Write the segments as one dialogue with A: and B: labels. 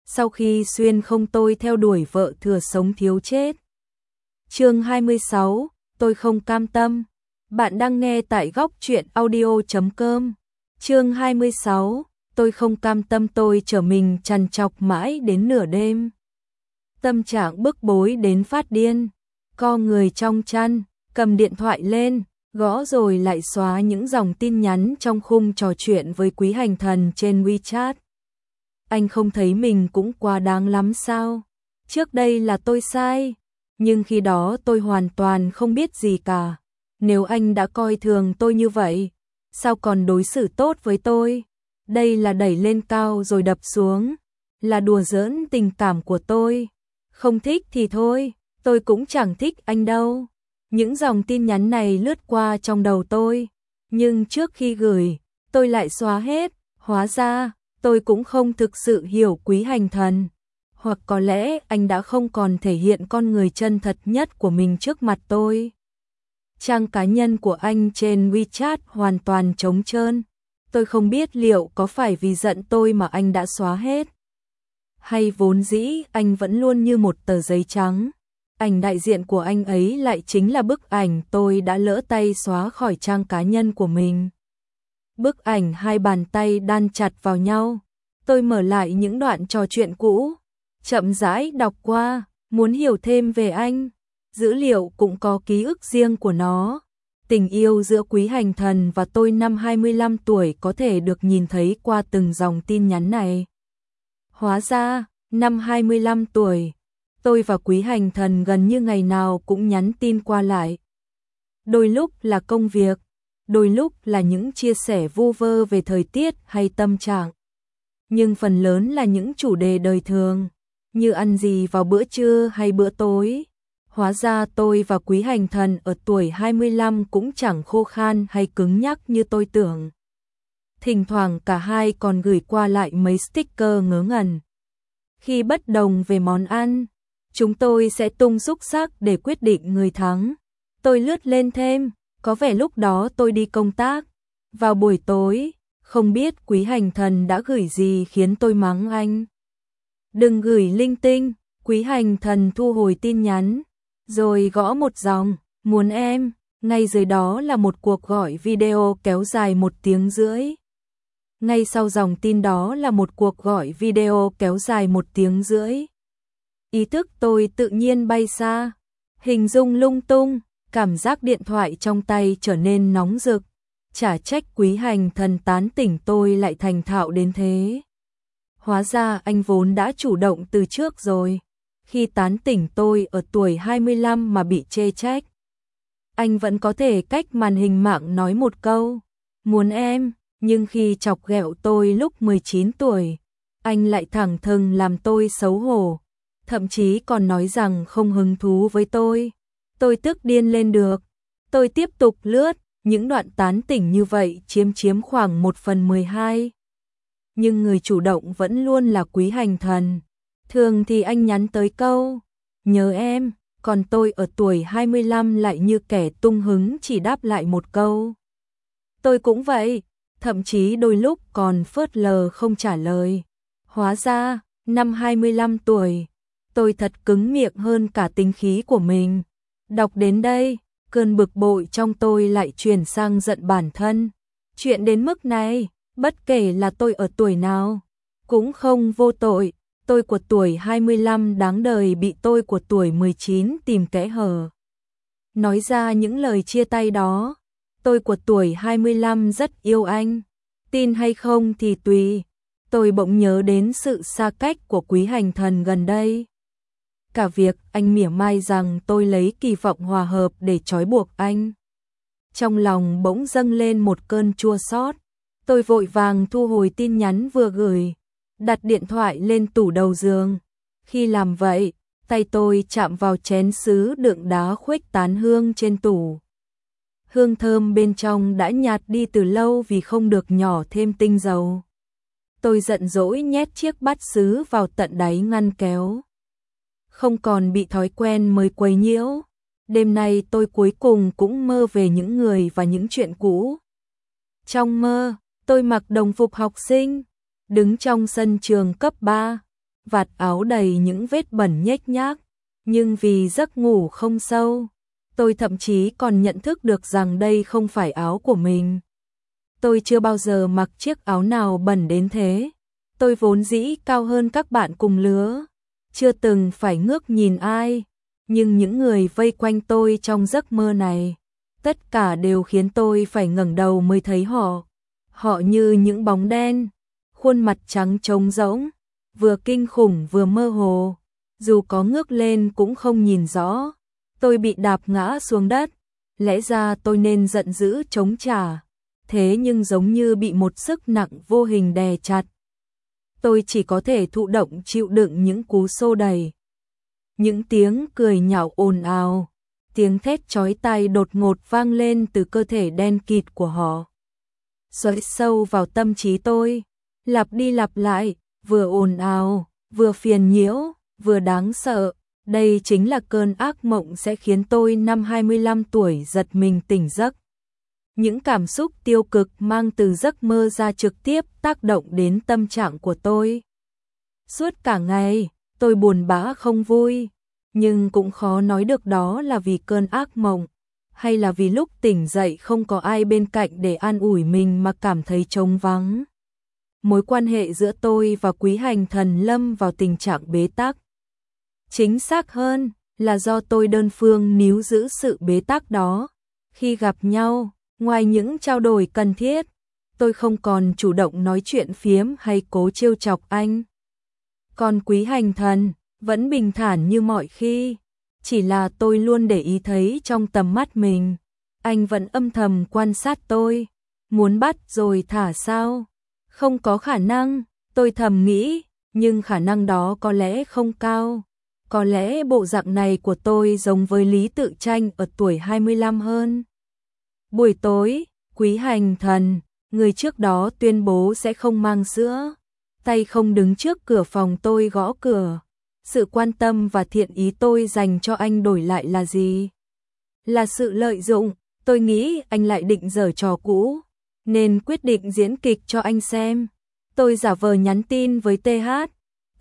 A: sau khi xuyên không tôi theo đuổi vợ thừa sống thiếu chết. Chương 26, tôi không cam tâm. Bạn đang nghe tại góc truyện audio.com. Chương 26, tôi không cam tâm. Tôi trở mình trằn trọc mãi đến nửa đêm. Tâm trạng bức bối đến phát điên, co người trong chăn, cầm điện thoại lên, gõ rồi lại xóa những dòng tin nhắn trong khung trò chuyện với Quý Hành Thần trên WeChat. Anh không thấy mình cũng quá đáng lắm sao? Trước đây là tôi sai, nhưng khi đó tôi hoàn toàn không biết gì cả. Nếu anh đã coi thường tôi như vậy, sao còn đối xử tốt với tôi? Đây là đẩy lên cao rồi đập xuống, là đùa giỡn tình cảm của tôi. Không thích thì thôi, tôi cũng chẳng thích anh đâu. Những dòng tin nhắn này lướt qua trong đầu tôi, nhưng trước khi gửi, tôi lại xóa hết. Hóa ra, tôi cũng không thực sự hiểu Quý Hành Thần. Hoặc có lẽ anh đã không còn thể hiện con người chân thật nhất của mình trước mặt tôi. Trang cá nhân của anh trên WeChat hoàn toàn trống trơn. Tôi không biết liệu có phải vì giận tôi mà anh đã xóa hết, hay vốn dĩ anh vẫn luôn như một tờ giấy trắng. Ảnh đại diện của anh ấy lại chính là bức ảnh tôi đã lỡ tay xóa khỏi trang cá nhân của mình. Bức ảnh hai bàn tay đan chặt vào nhau. Tôi mở lại những đoạn trò chuyện cũ, chậm rãi đọc qua, muốn hiểu thêm về anh. Dữ liệu cũng có ký ức riêng của nó. Tình yêu giữa Quý Hành Thần và tôi năm 25 tuổi có thể được nhìn thấy qua từng dòng tin nhắn này. Hóa ra, năm 25 tuổi, tôi và Quý Hành Thần gần như ngày nào cũng nhắn tin qua lại. Đôi lúc là công việc, đôi lúc là những chia sẻ vu vơ về thời tiết hay tâm trạng. Nhưng phần lớn là những chủ đề đời thường, như ăn gì vào bữa trưa hay bữa tối. Hóa ra tôi và Quý Hành Thần ở tuổi 25 cũng chẳng khô khan hay cứng nhắc như tôi tưởng. Thỉnh thoảng cả hai còn gửi qua lại mấy sticker ngớ ngẩn. Khi bất đồng về món ăn, chúng tôi sẽ tung xúc xắc để quyết định người thắng. Tôi lướt lên thêm, có vẻ lúc đó tôi đi công tác. Vào buổi tối, không biết Quý Hành Thần đã gửi gì khiến tôi mắng anh. Đừng gửi linh tinh. Quý Hành Thần thu hồi tin nhắn, rồi gõ một dòng, muốn em. Ngay dưới đó là một cuộc gọi video kéo dài 1 tiếng rưỡi. Ngay sau dòng tin đó là một cuộc gọi video kéo dài 1 tiếng rưỡi. Ý thức tôi tự nhiên bay xa, hình dung lung tung, cảm giác điện thoại trong tay trở nên nóng rực. Chả trách Quý Hành Thần tán tỉnh tôi lại thành thạo đến thế. Hóa ra anh vốn đã chủ động từ trước rồi. Khi tán tỉnh tôi ở tuổi 25 mà bị chê trách, anh vẫn có thể cách màn hình mạng nói một câu, muốn em. Nhưng khi chọc ghẹo tôi lúc 19 tuổi, anh lại thẳng thừng làm tôi xấu hổ. Thậm chí còn nói rằng không hứng thú với tôi. Tôi tức điên lên được. Tôi tiếp tục lướt, những đoạn tán tỉnh như vậy chiếm khoảng 1/12. Nhưng người chủ động vẫn luôn là Quý Hành Thần. Thường thì anh nhắn tới câu, nhớ em, còn tôi ở tuổi 25 lại như kẻ tung hứng chỉ đáp lại một câu, tôi cũng vậy, thậm chí đôi lúc còn phớt lờ không trả lời. Hóa ra, năm 25 tuổi, tôi thật cứng miệng hơn cả tính khí của mình. Đọc đến đây, cơn bực bội trong tôi lại chuyển sang giận bản thân. Chuyện đến mức này, bất kể là tôi ở tuổi nào, cũng không vô tội. Tôi của tuổi 25 đáng đời bị tôi của tuổi 19 tìm kẽ hở. Nói ra những lời chia tay đó, tôi của tuổi 25 rất yêu anh. Tin hay không thì tùy. Tôi bỗng nhớ đến sự xa cách của Quý Hành Thần gần đây. Cả việc anh mỉa mai rằng tôi lấy kỳ vọng hòa hợp để trói buộc anh. Trong lòng bỗng dâng lên một cơn chua xót. Tôi vội vàng thu hồi tin nhắn vừa gửi, đặt điện thoại lên tủ đầu giường. Khi làm vậy, tay tôi chạm vào chén sứ đựng đá khuếch tán hương trên tủ. Hương thơm bên trong đã nhạt đi từ lâu vì không được nhỏ thêm tinh dầu. Tôi giận dỗi nhét chiếc bát sứ vào tận đáy ngăn kéo. Không còn bị thói quen mới quấy nhiễu. Đêm nay tôi cuối cùng cũng mơ về những người và những chuyện cũ. Trong mơ, tôi mặc đồng phục học sinh, đứng trong sân trường cấp 3, vạt áo đầy những vết bẩn nhếch nhác, nhưng vì giấc ngủ không sâu, tôi thậm chí còn nhận thức được rằng đây không phải áo của mình. Tôi chưa bao giờ mặc chiếc áo nào bẩn đến thế. Tôi vốn dĩ cao hơn các bạn cùng lứa, chưa từng phải ngước nhìn ai, nhưng những người vây quanh tôi trong giấc mơ này, tất cả đều khiến tôi phải ngẩng đầu mới thấy họ. Họ như những bóng đen, khuôn mặt trắng trống rỗng, vừa kinh khủng vừa mơ hồ, dù có ngước lên cũng không nhìn rõ. Tôi bị đạp ngã xuống đất, lẽ ra tôi nên giận dữ chống trả, thế nhưng giống như bị một sức nặng vô hình đè chặt. Tôi chỉ có thể thụ động chịu đựng những cú xô đẩy. Những tiếng cười nhạo ồn ào, tiếng thét chói tai đột ngột vang lên từ cơ thể đen kịt của họ. Xoáy sâu vào tâm trí tôi, lặp đi lặp lại, vừa ồn ào, vừa phiền nhiễu, vừa đáng sợ. Đây chính là cơn ác mộng sẽ khiến tôi năm 25 tuổi giật mình tỉnh giấc. Những cảm xúc tiêu cực mang từ giấc mơ ra trực tiếp tác động đến tâm trạng của tôi. Suốt cả ngày, tôi buồn bã không vui, nhưng cũng khó nói được đó là vì cơn ác mộng, hay là vì lúc tỉnh dậy không có ai bên cạnh để an ủi mình mà cảm thấy trống vắng. Mối quan hệ giữa tôi và Quý Hành Thần lâm vào tình trạng bế tắc. Chính xác hơn là do tôi đơn phương níu giữ sự bế tắc đó. Khi gặp nhau, ngoài những trao đổi cần thiết, tôi không còn chủ động nói chuyện phiếm hay cố trêu chọc anh. Còn Quý Hành Thần vẫn bình thản như mọi khi, chỉ là tôi luôn để ý thấy trong tầm mắt mình, anh vẫn âm thầm quan sát tôi, muốn bắt rồi thả sao? Không có khả năng, tôi thầm nghĩ, nhưng khả năng đó có lẽ không cao. Có lẽ bộ dạng này của tôi giống với Lý Tự Tranh ở tuổi 25 hơn. Buổi tối, Quý Hành Thần, người trước đó tuyên bố sẽ không mang sữa, tay không đứng trước cửa phòng tôi gõ cửa. Sự quan tâm và thiện ý tôi dành cho anh đổi lại là gì? Là sự lợi dụng. Tôi nghĩ anh lại định giở trò cũ, nên quyết định diễn kịch cho anh xem. Tôi giả vờ nhắn tin với TH,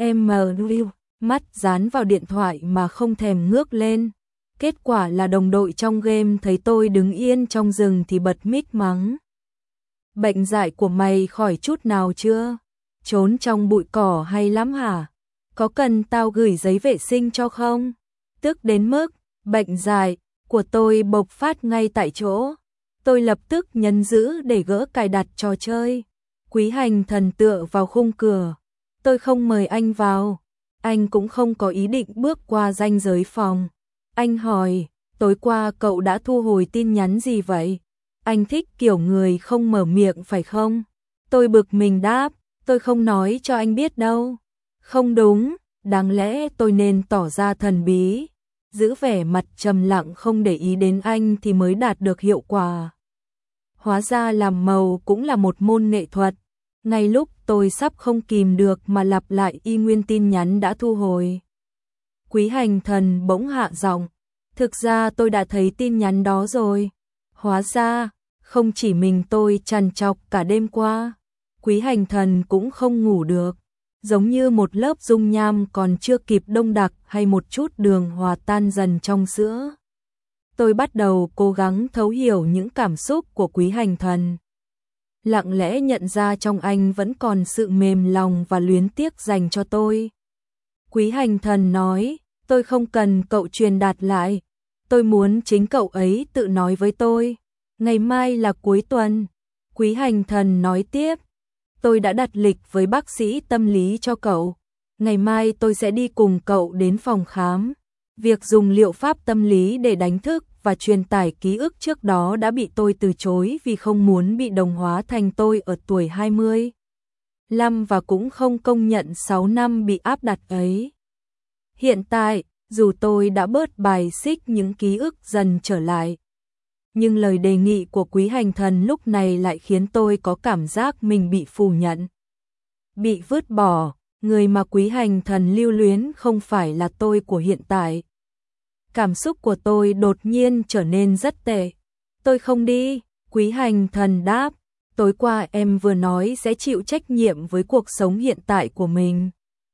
A: MW, mắt dán vào điện thoại mà không thèm ngước lên. Kết quả là đồng đội trong game thấy tôi đứng yên trong rừng thì bật mic mắng. Bệnh dại của mày khỏi chút nào chưa? Trốn trong bụi cỏ hay lắm hả? Có cần tao gửi giấy vệ sinh cho không? Tức đến mức bệnh dại của tôi bộc phát ngay tại chỗ. Tôi lập tức nhấn giữ để gỡ cài đặt trò chơi. Quý Hành Thần tựa vào khung cửa. Tôi không mời anh vào. Anh cũng không có ý định bước qua ranh giới phòng. Anh hỏi, tối qua cậu đã thu hồi tin nhắn gì vậy? Anh thích kiểu người không mở miệng phải không? Tôi bực mình đáp, tôi không nói cho anh biết đâu. Không đúng, đáng lẽ tôi nên tỏ ra thần bí, giữ vẻ mặt trầm lặng không để ý đến anh thì mới đạt được hiệu quả. Hóa ra làm màu cũng là một môn nghệ thuật. Ngay lúc tôi sắp không kìm được mà lặp lại y nguyên tin nhắn đã thu hồi. Quý Hành Thần bỗng hạ giọng, thực ra tôi đã thấy tin nhắn đó rồi. Hóa ra, không chỉ mình tôi trằn trọc cả đêm qua, Quý Hành Thần cũng không ngủ được. Giống như một lớp dung nham còn chưa kịp đông đặc hay một chút đường hòa tan dần trong sữa. Tôi bắt đầu cố gắng thấu hiểu những cảm xúc của Quý Hành Thần. Lặng lẽ nhận ra trong anh vẫn còn sự mềm lòng và luyến tiếc dành cho tôi. Quý Hành Thần nói, tôi không cần cậu truyền đạt lại. Tôi muốn chính cậu ấy tự nói với tôi. Ngày mai là cuối tuần. Quý Hành Thần nói tiếp, tôi đã đặt lịch với bác sĩ tâm lý cho cậu. Ngày mai tôi sẽ đi cùng cậu đến phòng khám. Việc dùng liệu pháp tâm lý để đánh thức và truyền tải ký ức trước đó đã bị tôi từ chối vì không muốn bị đồng hóa thành tôi ở tuổi 20. Và cũng không công nhận 6 năm bị áp đặt ấy. Hiện tại, dù tôi đã bớt bài xích những ký ức dần trở lại, nhưng lời đề nghị của Quý Hành Thần lúc này lại khiến tôi có cảm giác mình bị phủ nhận, bị vứt bỏ. Người mà Quý Hành Thần lưu luyến không phải là tôi của hiện tại. Cảm xúc của tôi đột nhiên trở nên rất tệ. Tôi không đi, Quý Hành Thần đáp. Tối qua em vừa nói sẽ chịu trách nhiệm với cuộc sống hiện tại của mình.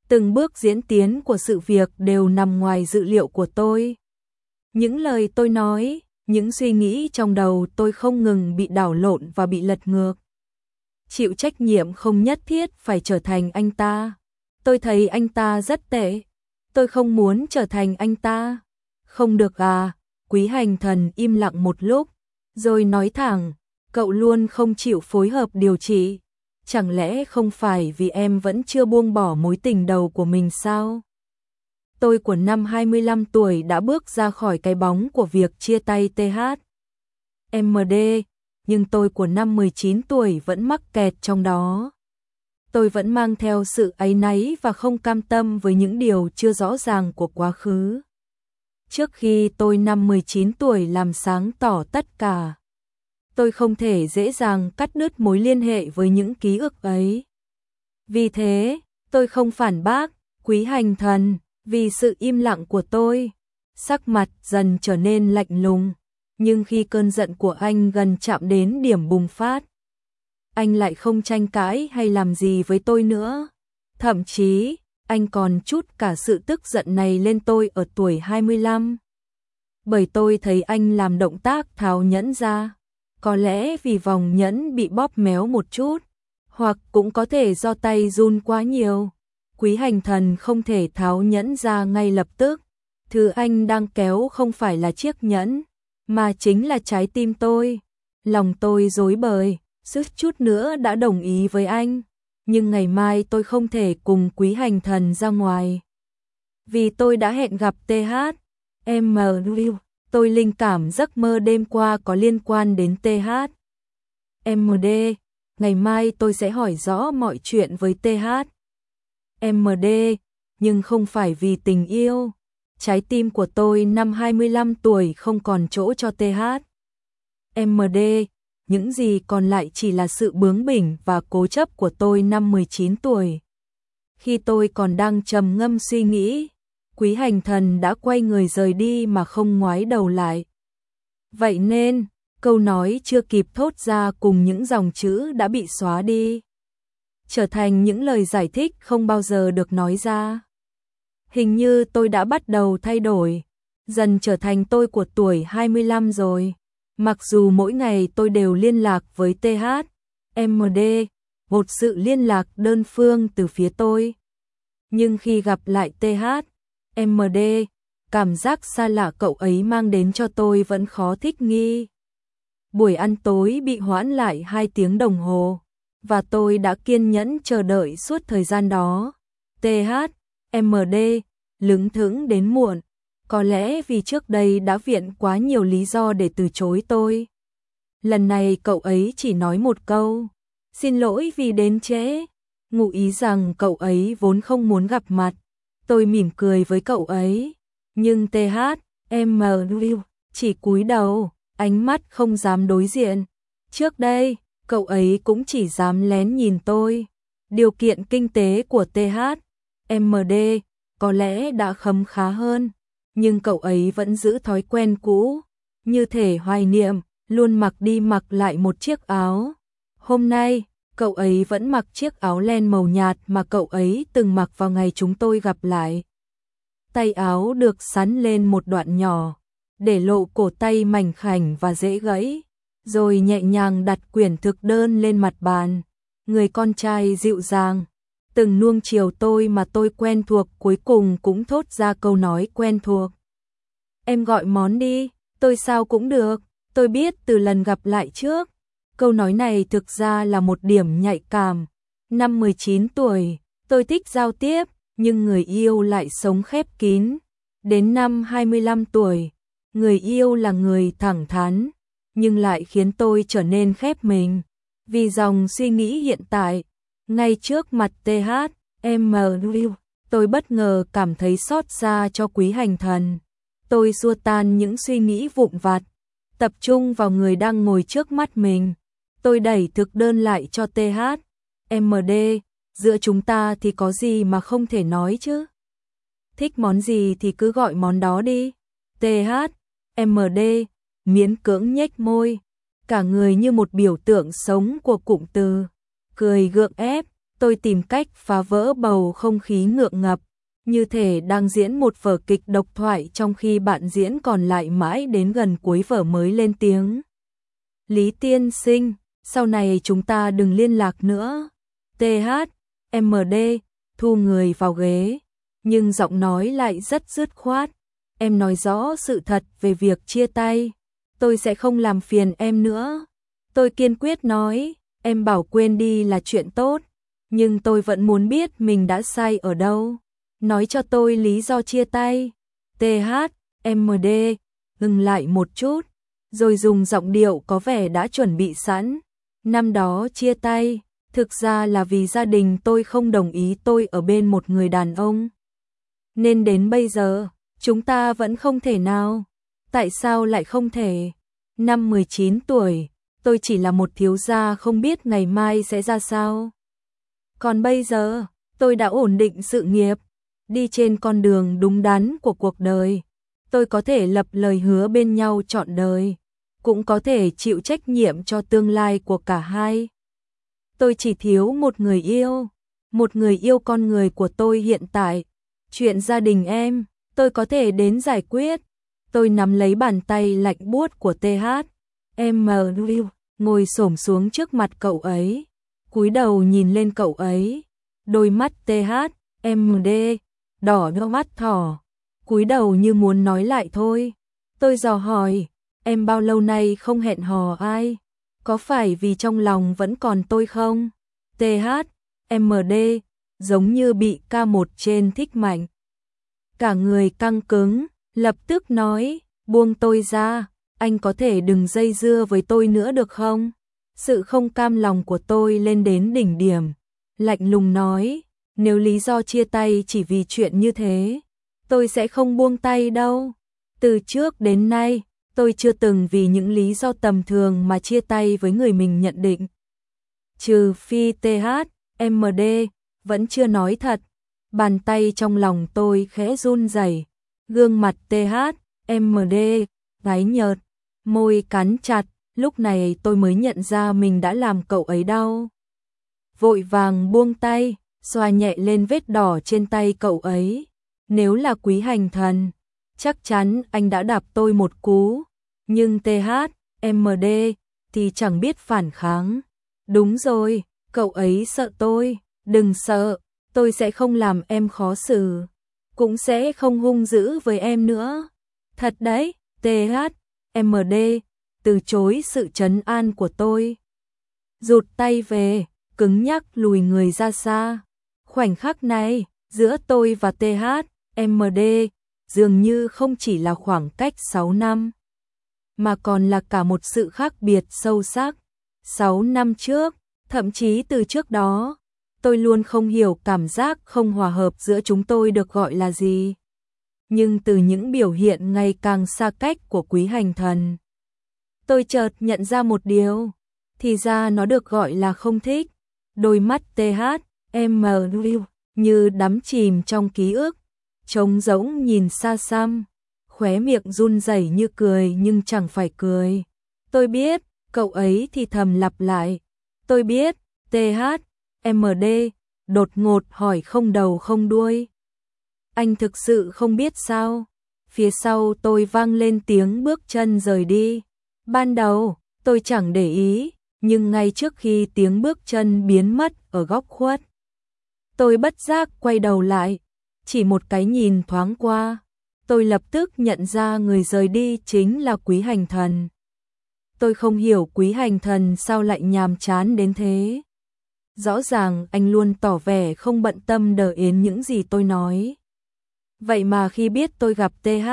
A: Từng bước diễn tiến của sự việc đều nằm ngoài dự liệu của tôi. Những lời tôi nói, những suy nghĩ trong đầu tôi không ngừng bị đảo lộn và bị lật ngược. Chịu trách nhiệm không nhất thiết phải trở thành anh ta. Tôi thấy anh ta rất tệ. Tôi không muốn trở thành anh ta. Không được à? Quý Hành Thần im lặng một lúc, rồi nói thẳng, cậu luôn không chịu phối hợp điều trị. Chẳng lẽ không phải vì em vẫn chưa buông bỏ mối tình đầu của mình sao? Tôi của năm 25 tuổi đã bước ra khỏi cái bóng của việc chia tay TH. MD, nhưng tôi của năm 19 tuổi vẫn mắc kẹt trong đó. Tôi vẫn mang theo sự áy náy và không cam tâm với những điều chưa rõ ràng của quá khứ. Trước khi tôi năm 19 tuổi làm sáng tỏ tất cả, tôi không thể dễ dàng cắt đứt mối liên hệ với những ký ức ấy. Vì thế, tôi không phản bác Quý Hành Thần. Vì sự im lặng của tôi, sắc mặt dần trở nên lạnh lùng, nhưng khi cơn giận của anh gần chạm đến điểm bùng phát, anh lại không tranh cãi hay làm gì với tôi nữa. Thậm chí, anh còn trút cả sự tức giận này lên tôi ở tuổi 25. Bởi tôi thấy anh làm động tác tháo nhẫn ra, có lẽ vì vòng nhẫn bị bóp méo một chút, hoặc cũng có thể do tay run quá nhiều. Quý Hành Thần không thể tháo nhẫn ra ngay lập tức. Thứ anh đang kéo không phải là chiếc nhẫn, mà chính là trái tim tôi. Lòng tôi rối bời, suýt chút nữa đã đồng ý với anh. Nhưng ngày mai tôi không thể cùng Quý Hành Thần ra ngoài. Vì tôi đã hẹn gặp TH. Tôi linh cảm giấc mơ đêm qua có liên quan đến TH. MD, ngày mai tôi sẽ hỏi rõ mọi chuyện với TH. MD, nhưng không phải vì tình yêu. Trái tim của tôi năm 25 tuổi không còn chỗ cho TH. MD, những gì còn lại chỉ là sự bướng bỉnh và cố chấp của tôi năm 19 tuổi. Khi tôi còn đang trầm ngâm suy nghĩ, Quý Hành Thần đã quay người rời đi mà không ngoái đầu lại. Vậy nên, câu nói chưa kịp thốt ra cùng những dòng chữ đã bị xóa đi, trở thành những lời giải thích không bao giờ được nói ra. Hình như tôi đã bắt đầu thay đổi, dần trở thành tôi của tuổi 25 rồi. Mặc dù mỗi ngày tôi đều liên lạc với TH, MD, một sự liên lạc đơn phương từ phía tôi. Nhưng khi gặp lại TH, MD, cảm giác xa lạ cậu ấy mang đến cho tôi vẫn khó thích nghi. Buổi ăn tối bị hoãn lại 2 tiếng đồng hồ, và tôi đã kiên nhẫn chờ đợi suốt thời gian đó. TH, MD, lững thững đến muộn, có lẽ vì trước đây đã viện quá nhiều lý do để từ chối tôi. Lần này cậu ấy chỉ nói một câu, xin lỗi vì đến trễ, ngụ ý rằng cậu ấy vốn không muốn gặp mặt. Tôi mỉm cười với cậu ấy, nhưng TH, chỉ cúi đầu, ánh mắt không dám đối diện. Trước đây, cậu ấy cũng chỉ dám lén nhìn tôi. Điều kiện kinh tế của TH, MD có lẽ đã khấm khá hơn, nhưng cậu ấy vẫn giữ thói quen cũ, như thể hoài niệm, luôn mặc đi mặc lại một chiếc áo. Hôm nay, cậu ấy vẫn mặc chiếc áo len màu nhạt mà cậu ấy từng mặc vào ngày chúng tôi gặp lại. Tay áo được xắn lên một đoạn nhỏ, để lộ cổ tay mảnh khảnh và dễ gãy, rồi nhẹ nhàng đặt quyển thực đơn lên mặt bàn. Người con trai dịu dàng, từng nuông chiều tôi mà tôi quen thuộc cuối cùng cũng thốt ra câu nói quen thuộc. Em gọi món đi, tôi sao cũng được, tôi biết từ lần gặp lại trước. Câu nói này thực ra là một điểm nhạy cảm. Năm 19 tuổi, tôi thích giao tiếp, nhưng người yêu lại sống khép kín. Đến năm 25 tuổi, người yêu là người thẳng thắn, nhưng lại khiến tôi trở nên khép mình. Vì dòng suy nghĩ hiện tại, ngay trước mặt TH, tôi bất ngờ cảm thấy xót xa cho Quý Hành Thần. Tôi xua tan những suy nghĩ vụn vặt, tập trung vào người đang ngồi trước mắt mình. Tôi đẩy thực đơn lại cho TH, MD, giữa chúng ta thì có gì mà không thể nói chứ? Thích món gì thì cứ gọi món đó đi. TH, MD, miễn cưỡng nhếch môi, cả người như một biểu tượng sống của cụm từ, cười gượng ép, Tôi tìm cách phá vỡ bầu không khí ngượng ngập, như thể đang diễn một vở kịch độc thoại trong khi bạn diễn còn lại mãi đến gần cuối vở mới lên tiếng. Lý tiên sinh, sau này chúng ta đừng liên lạc nữa. TH, MD, thu người vào ghế, nhưng giọng nói lại rất dứt khoát. Em nói rõ sự thật về việc chia tay. Tôi sẽ không làm phiền em nữa. Tôi kiên quyết nói, em bảo quên đi là chuyện tốt, nhưng tôi vẫn muốn biết mình đã sai ở đâu. Nói cho tôi lý do chia tay. TH, MD, ngừng lại một chút, rồi dùng giọng điệu có vẻ đã chuẩn bị sẵn. Năm đó chia tay, thực ra là vì gia đình tôi không đồng ý tôi ở bên một người đàn ông. Nên đến bây giờ, chúng ta vẫn không thể nào. Tại sao lại không thể? Năm 19 tuổi, tôi chỉ là một thiếu gia không biết ngày mai sẽ ra sao. Còn bây giờ, tôi đã ổn định sự nghiệp, đi trên con đường đúng đắn của cuộc đời. Tôi có thể lập lời hứa bên nhau trọn đời, cũng có thể chịu trách nhiệm cho tương lai của cả hai. Tôi chỉ thiếu một người yêu con người của tôi hiện tại. Chuyện gia đình em, tôi có thể đến giải quyết. Tôi nắm lấy bàn tay lạnh buốt của TH, ngồi xổm xuống trước mặt cậu ấy, cúi đầu nhìn lên cậu ấy. Đôi mắt TH, MD, đỏ như mắt thỏ, cúi đầu như muốn nói lại thôi. Tôi dò hỏi, em bao lâu nay không hẹn hò ai? Có phải vì trong lòng vẫn còn tôi không? TH, MD, giống như bị K1 trên thích mạnh. Cả người căng cứng, lập tức nói, buông tôi ra, anh có thể đừng dây dưa với tôi nữa được không? Sự không cam lòng của tôi lên đến đỉnh điểm, lạnh lùng nói, nếu lý do chia tay chỉ vì chuyện như thế, tôi sẽ không buông tay đâu. Từ trước đến nay, tôi chưa từng vì những lý do tầm thường mà chia tay với người mình nhận định. Trừ phi TH, MD, vẫn chưa nói thật. Bàn tay trong lòng tôi khẽ run rẩy, gương mặt TH, MD, tái nhợt, môi cắn chặt, lúc này tôi mới nhận ra mình đã làm cậu ấy đau. Vội vàng buông tay, xoa nhẹ lên vết đỏ trên tay cậu ấy. Nếu là Quý Hành Thần, chắc chắn anh đã đạp tôi một cú, nhưng TH, MD thì chẳng biết phản kháng. Đúng rồi, cậu ấy sợ tôi, đừng sợ, tôi sẽ không làm em khó xử, cũng sẽ không hung dữ với em nữa. Thật đấy, TH, MD, từ chối sự trấn an của tôi. Rụt tay về, cứng nhắc lùi người ra xa. Khoảnh khắc này, giữa tôi và TH, MD, dường như không chỉ là khoảng cách 6 năm, mà còn là cả một sự khác biệt sâu sắc. 6 năm trước, thậm chí từ trước đó, tôi luôn không hiểu cảm giác không hòa hợp giữa chúng tôi được gọi là gì. Nhưng từ những biểu hiện ngày càng xa cách của Quý Hành Thần, tôi chợt nhận ra một điều, thì ra nó được gọi là không thích. Đôi mắt TH, MW như đắm chìm trong ký ức, trống rỗng nhìn xa xăm, khóe miệng run rẩy như cười nhưng chẳng phải cười. Tôi biết, cậu ấy thì thầm lặp lại. Tôi biết, TH, MD, đột ngột hỏi không đầu không đuôi. Anh thực sự không biết sao? Phía sau tôi vang lên tiếng bước chân rời đi. Ban đầu, tôi chẳng để ý, nhưng ngay trước khi tiếng bước chân biến mất ở góc khuất, tôi bất giác quay đầu lại. Chỉ một cái nhìn thoáng qua, tôi lập tức nhận ra người rời đi chính là Quý Hành Thần. Tôi không hiểu Quý Hành Thần sao lại nhàm chán đến thế. Rõ ràng anh luôn tỏ vẻ không bận tâm đờ yến những gì tôi nói. Vậy mà khi biết tôi gặp TH,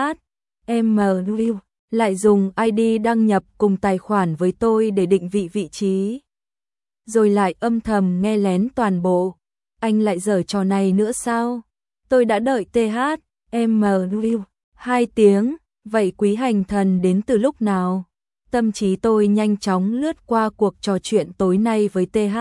A: MW, lại dùng ID đăng nhập cùng tài khoản với tôi để định vị trí. Rồi lại âm thầm nghe lén toàn bộ. Anh lại giở trò này nữa sao? Tôi đã đợi TH, MW 2 tiếng, vậy Quý Hành Thần đến từ lúc nào? Tâm trí tôi nhanh chóng lướt qua cuộc trò chuyện tối nay với TH.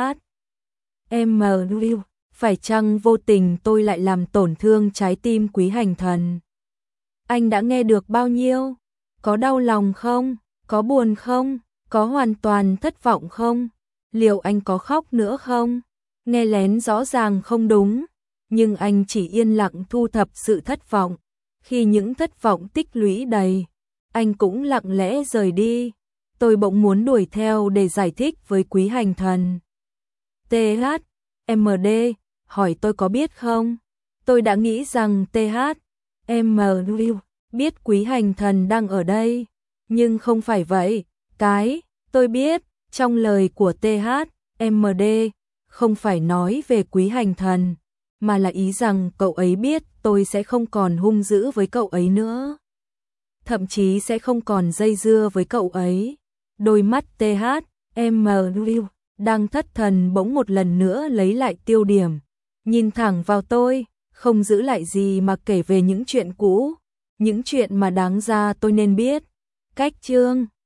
A: MW, phải chăng vô tình tôi lại làm tổn thương trái tim Quý Hành Thần? Anh đã nghe được bao nhiêu? Có đau lòng không? Có buồn không? Có hoàn toàn thất vọng không? Liệu anh có khóc nữa không? Nghe lén rõ ràng không đúng, nhưng anh chỉ yên lặng thu thập sự thất vọng. Khi những thất vọng tích lũy đầy, anh cũng lặng lẽ rời đi. Tôi bỗng muốn đuổi theo để giải thích với Quý Hành Thần. TH, MD, hỏi tôi có biết không? Tôi đã nghĩ rằng TH, MW biết Quý Hành Thần đang ở đây, nhưng không phải vậy. Tôi biết, trong lời của TH, MD, không phải nói về Quý Hành Thần, mà là ý rằng cậu ấy biết tôi sẽ không còn hung dữ với cậu ấy nữa. Thậm chí sẽ không còn dây dưa với cậu ấy. Đôi mắt TH, MW đang thất thần bỗng một lần nữa lấy lại tiêu điểm, nhìn thẳng vào tôi, không giữ lại gì mà kể về những chuyện cũ, những chuyện mà đáng ra tôi nên biết. Cách chương